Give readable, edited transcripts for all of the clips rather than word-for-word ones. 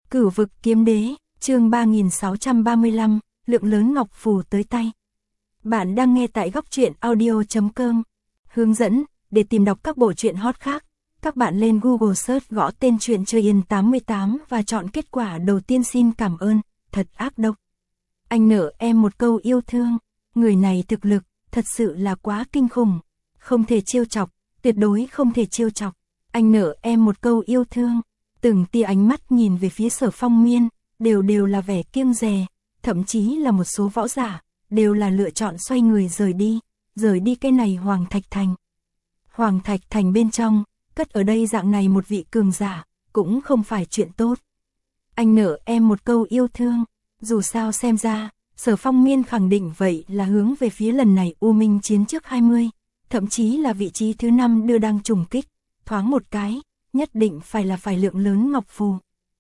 Cửu vực kiếm đế, chương 3635, lượng lớn ngọc phù tới tay. Bạn đang nghe tại góc truyện audio.com. Hướng dẫn, để tìm đọc các bộ truyện hot khác, các bạn lên Google search gõ tên truyện Chơi Yên 88 và chọn kết quả đầu tiên. Xin cảm ơn, thật ác độc. Anh nợ em một câu yêu thương, người này thực lực, thật sự là quá kinh khủng. Không thể trêu chọc, tuyệt đối không thể trêu chọc. Anh nợ em một câu yêu thương. Từng tia ánh mắt nhìn về phía Sở Phong Miên, đều là vẻ kiêng dè, thậm chí là một số võ giả, đều là lựa chọn xoay người rời đi cái này Hoàng Thạch Thành. Hoàng Thạch Thành bên trong, cất ở đây dạng này một vị cường giả, cũng không phải chuyện tốt. Anh nợ em một câu yêu thương, dù sao xem ra, Sở Phong Miên khẳng định vậy là hướng về phía lần này U Minh chiến trước 20, thậm chí là vị trí thứ 5 đưa đang trùng kích, thoáng một cái, nhất định phải lượng lớn ngọc phù.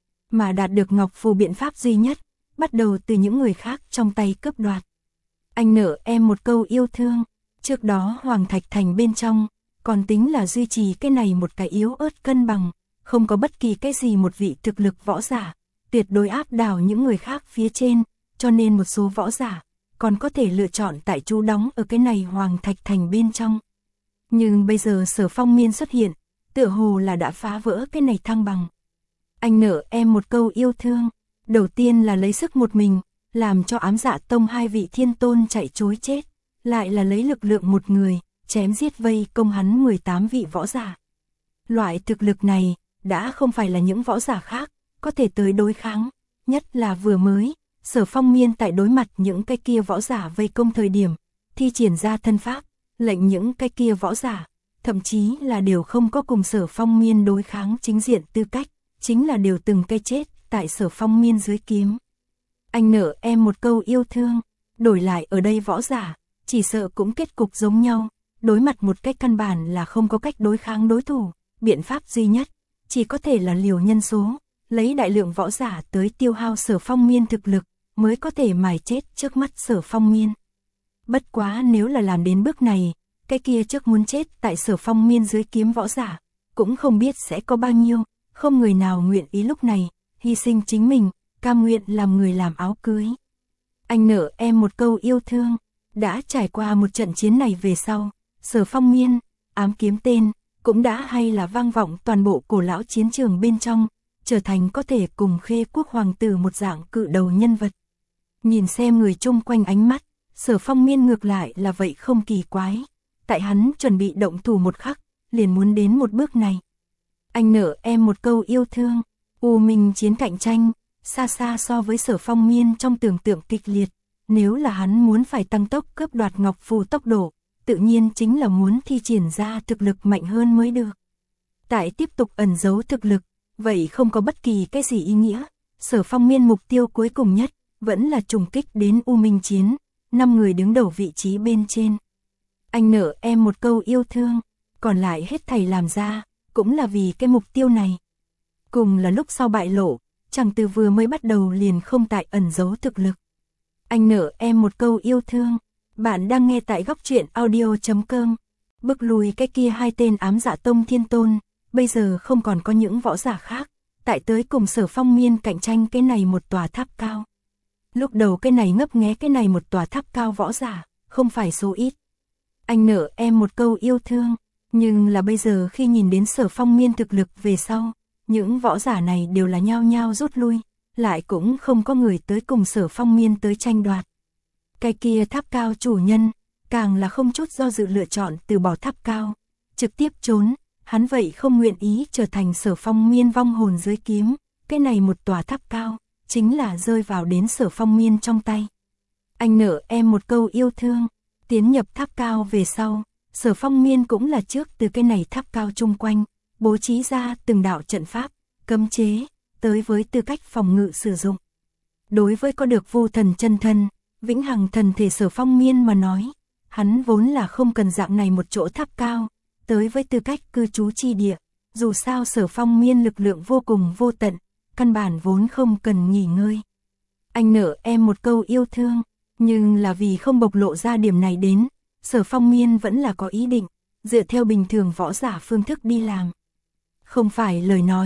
Mà đạt được ngọc phù biện pháp duy nhất, bắt đầu từ những người khác trong tay cướp đoạt. Anh nợ em một câu yêu thương, trước đó Hoàng Thạch Thành bên trong, còn tính là duy trì cái này một cái yếu ớt cân bằng, không có bất kỳ cái gì một vị thực lực võ giả, tuyệt đối áp đảo những người khác phía trên, cho nên một số võ giả, còn có thể lựa chọn tại trú đóng ở cái này Hoàng Thạch Thành bên trong. Nhưng bây giờ Sở Phong Miên xuất hiện, tựa hồ là đã phá vỡ cái này thăng bằng. Anh nợ em một câu yêu thương, đầu tiên là lấy sức một mình, làm cho Ám Dạ Tông 2 vị thiên tôn chạy trối chết, lại là lấy lực lượng một người, chém giết vây công hắn 18 vị võ giả. Loại thực lực này, đã không phải là những võ giả khác, có thể tới đối kháng, nhất là vừa mới, Sở Phong Miên tại đối mặt những cái kia võ giả vây công thời điểm, thi triển ra thân pháp, lệnh những cái kia võ giả, thậm chí là đều không có cùng Sở Phong Miên đối kháng chính diện tư cách, chính là đều từng cái chết tại Sở Phong Miên dưới kiếm. Anh nợ em một câu yêu thương, đổi lại ở đây võ giả, chỉ sợ cũng kết cục giống nhau, đối mặt một cách căn bản là không có cách đối kháng đối thủ, biện pháp duy nhất, chỉ có thể là liều nhân số, lấy đại lượng võ giả tới tiêu hao Sở Phong Miên thực lực, mới có thể mài chết trước mắt Sở Phong Miên. Bất quá nếu là làm đến bước này, cái kia trước muốn chết tại Sở Phong Miên dưới kiếm võ giả, cũng không biết sẽ có bao nhiêu, không người nào nguyện ý lúc này, hy sinh chính mình, cam nguyện làm người làm áo cưới. Anh nợ em một câu yêu thương, đã trải qua một trận chiến này về sau, Sở Phong Miên, ám kiếm tên, cũng đã hay là vang vọng toàn bộ cổ lão chiến trường bên trong, trở thành có thể cùng Khê Quốc hoàng tử một dạng cự đầu nhân vật. Nhìn xem người chung quanh ánh mắt, Sở Phong Miên ngược lại là vậy không kỳ quái. Tại hắn chuẩn bị động thủ một khắc, liền muốn đến một bước này. Anh nợ em một câu yêu thương, U Minh chiến cạnh tranh, xa xa so với Sở Phong Miên trong tưởng tượng kịch liệt. Nếu là hắn muốn phải tăng tốc cướp đoạt ngọc phù tốc độ, tự nhiên chính là muốn thi triển ra thực lực mạnh hơn mới được. Tại tiếp tục ẩn giấu thực lực, vậy không có bất kỳ cái gì ý nghĩa. Sở Phong Miên mục tiêu cuối cùng nhất, vẫn là trùng kích đến U Minh chiến, 5 người đứng đầu vị trí bên trên. Anh nợ em một câu yêu thương, còn lại hết thảy làm ra, cũng là vì cái mục tiêu này. Cùng là lúc sau bại lộ, chẳng từ vừa mới bắt đầu liền không tại ẩn giấu thực lực. Anh nợ em một câu yêu thương, bạn đang nghe tại góc truyện audio.com. Bức lùi cái kia 2 tên Ám Dạ Tông thiên tôn, bây giờ không còn có những võ giả khác, tại tới cùng Sở Phong Miên cạnh tranh cái này một tòa tháp cao. Lúc đầu cái này ngấp nghé cái này một tòa tháp cao võ giả, không phải số ít. Anh nợ em một câu yêu thương, nhưng là bây giờ khi nhìn đến Sở Phong Miên thực lực về sau, những võ giả này đều là nhao nhao rút lui, lại cũng không có người tới cùng Sở Phong Miên tới tranh đoạt. Cái kia tháp cao chủ nhân, càng là không chút do dự lựa chọn từ bỏ tháp cao, trực tiếp trốn, hắn vậy không nguyện ý trở thành Sở Phong Miên vong hồn dưới kiếm, cái này một tòa tháp cao, chính là rơi vào đến Sở Phong Miên trong tay. Anh nợ em một câu yêu thương, tiến nhập tháp cao về sau, Sở Phong Miên cũng là trước từ cái này tháp cao chung quanh, bố trí ra từng đạo trận pháp, cấm chế, tới với tư cách phòng ngự sử dụng. Đối với có được vô thần chân thân, vĩnh hằng thần thể Sở Phong Miên mà nói, hắn vốn là không cần dạng này một chỗ tháp cao, tới với tư cách cư trú chi địa, dù sao Sở Phong Miên lực lượng vô cùng vô tận, căn bản vốn không cần nghỉ ngơi. Anh nợ em một câu yêu thương, nhưng là vì không bộc lộ ra điểm này đến, Sở Phong Miên vẫn là có ý định, dựa theo bình thường võ giả phương thức đi làm. Không phải lời nói,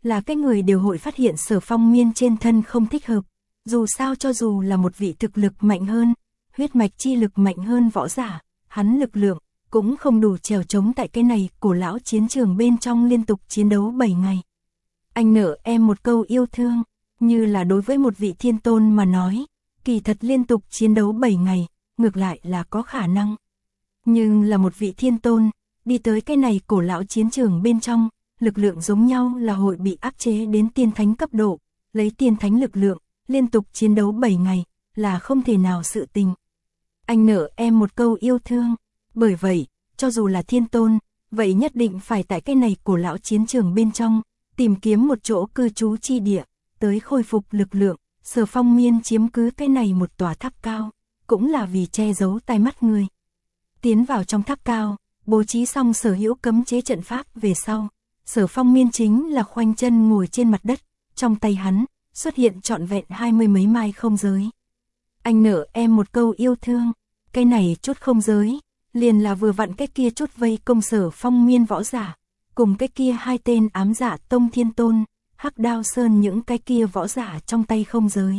là cái người đều hội phát hiện Sở Phong Miên trên thân không thích hợp. Dù sao cho dù là một vị thực lực mạnh hơn, huyết mạch chi lực mạnh hơn võ giả, hắn lực lượng cũng không đủ trèo chống tại cái này cổ lão chiến trường bên trong liên tục chiến đấu 7 ngày. Anh nợ em một câu yêu thương, như là đối với một vị thiên tôn mà nói, kỳ thật liên tục chiến đấu 7 ngày, ngược lại là có khả năng. Nhưng là một vị thiên tôn, đi tới cái này cổ lão chiến trường bên trong, lực lượng giống nhau là hội bị áp chế đến tiên thánh cấp độ, lấy tiên thánh lực lượng, liên tục chiến đấu 7 ngày, là không thể nào sự tình. Anh nợ em một câu yêu thương, bởi vậy, cho dù là thiên tôn, vậy nhất định phải tại cái này cổ lão chiến trường bên trong, tìm kiếm một chỗ cư trú chi địa, tới khôi phục lực lượng. Sở Phong Miên chiếm cứ cái này một tòa tháp cao, cũng là vì che giấu tai mắt người. Tiến vào trong tháp cao, bố trí xong sở hữu cấm chế trận pháp về sau, Sở Phong Miên chính là khoanh chân ngồi trên mặt đất, trong tay hắn xuất hiện trọn vẹn 20 mấy mai không giới. Anh nợ em một câu yêu thương, cái này chút không giới, liền là vừa vặn cái kia chút vây công Sở Phong Miên võ giả, cùng cái kia hai tên ám giả tông thiên tôn, Hắc Đao Sơn những cái kia võ giả trong tay không giới.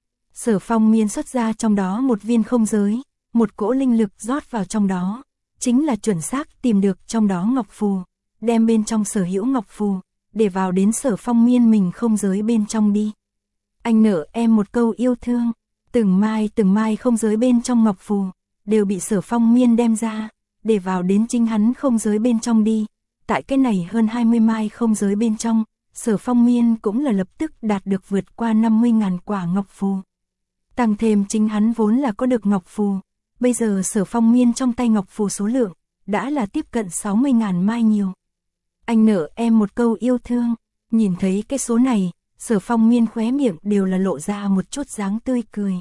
Sở Phong Miên xuất ra trong đó một viên không giới, một cỗ linh lực rót vào trong đó, chính là chuẩn xác tìm được trong đó ngọc phù, đem bên trong sở hữu ngọc phù, để vào đến Sở Phong Miên mình không giới bên trong đi. Anh nợ em một câu yêu thương, từng mai không giới bên trong ngọc phù, đều bị Sở Phong Miên đem ra, để vào đến chính hắn không giới bên trong đi. Tại cái này hơn 20 mai không giới bên trong, Sở Phong Miên cũng là lập tức đạt được vượt qua 50.000 quả ngọc phù. Tăng thêm chính hắn vốn là có được ngọc phù, bây giờ Sở Phong Miên trong tay ngọc phù số lượng, đã là tiếp cận 60.000 mai nhiều. Anh nợ em một câu yêu thương, nhìn thấy cái số này, Sở Phong Miên khóe miệng đều là lộ ra một chút dáng tươi cười.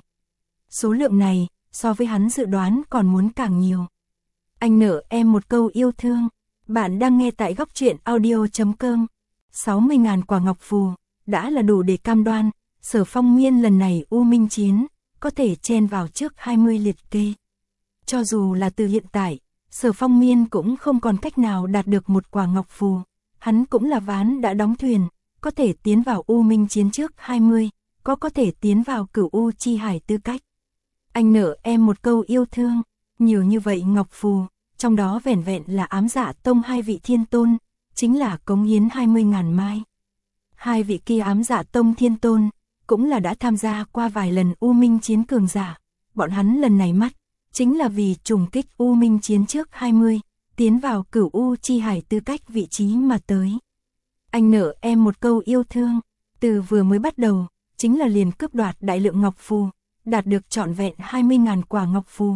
Số lượng này, so với hắn dự đoán còn muốn càng nhiều. Anh nợ em một câu yêu thương, bạn đang nghe tại góc truyện audio.com. 60.000 quả ngọc phù, đã là đủ để cam đoan, Sở Phong Miên lần này U Minh chiến, có thể chen vào trước 20 liệt kê. Cho dù là từ hiện tại, Sở Phong Miên cũng không còn cách nào đạt được một quả ngọc phù, hắn cũng là ván đã đóng thuyền, có thể tiến vào U Minh chiến trước 20, có thể tiến vào Cửu U Chi Hải tư cách. Anh nợ em một câu yêu thương, nhiều như vậy ngọc phù, trong đó vẻn vẹn là ám giả tông hai vị thiên tôn, chính là cống hiến 20.000 mai. Hai vị kia ám giả tông thiên tôn, cũng là đã tham gia qua vài lần U Minh chiến cường giả, bọn hắn lần này mắt, chính là vì trùng kích U Minh chiến trước 20, tiến vào Cửu U Chi Hải tư cách vị trí mà tới. Anh nợ em một câu yêu thương, từ vừa mới bắt đầu, chính là liền cướp đoạt đại lượng ngọc phù, đạt được trọn vẹn 20.000 quả ngọc phù.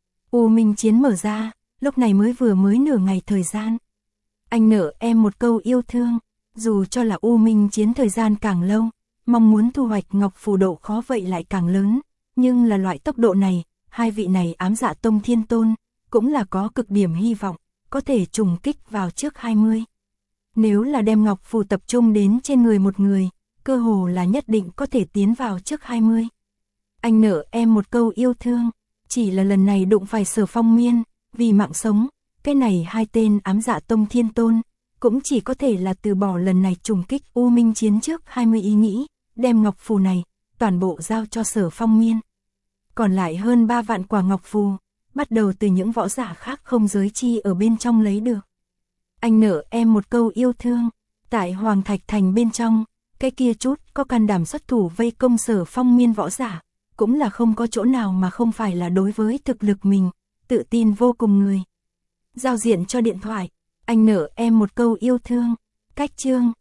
U Minh chiến mở ra, lúc này mới nửa ngày thời gian. Anh nợ em một câu yêu thương, dù cho là U Minh chiến thời gian càng lâu, mong muốn thu hoạch ngọc phù độ khó vậy lại càng lớn, nhưng là loại tốc độ này, hai vị này ám dạ tông thiên tôn, cũng là có cực điểm hy vọng, có thể trùng kích vào trước 20. Nếu là đem ngọc phù tập trung đến trên người một người, cơ hồ là nhất định có thể tiến vào trước 20. Anh nợ em một câu yêu thương, chỉ là lần này đụng phải Sở Phong Miên, vì mạng sống, cái này hai tên ám dạ tông thiên tôn, cũng chỉ có thể là từ bỏ lần này trùng kích U Minh chiến trước 20 ý nghĩ, đem ngọc phù này, toàn bộ giao cho Sở Phong Miên. Còn lại hơn 3 vạn quả ngọc phù, bắt đầu từ những võ giả khác không giới chi ở bên trong lấy được. Anh nợ em một câu yêu thương, tại Hoàng Thạch Thành bên trong, cái kia chút có can đảm xuất thủ vây công Sở Phong Miên võ giả, cũng là không có chỗ nào mà không phải là đối với thực lực mình, tự tin vô cùng người. Giao diện cho điện thoại, anh nợ em một câu yêu thương, cách chương,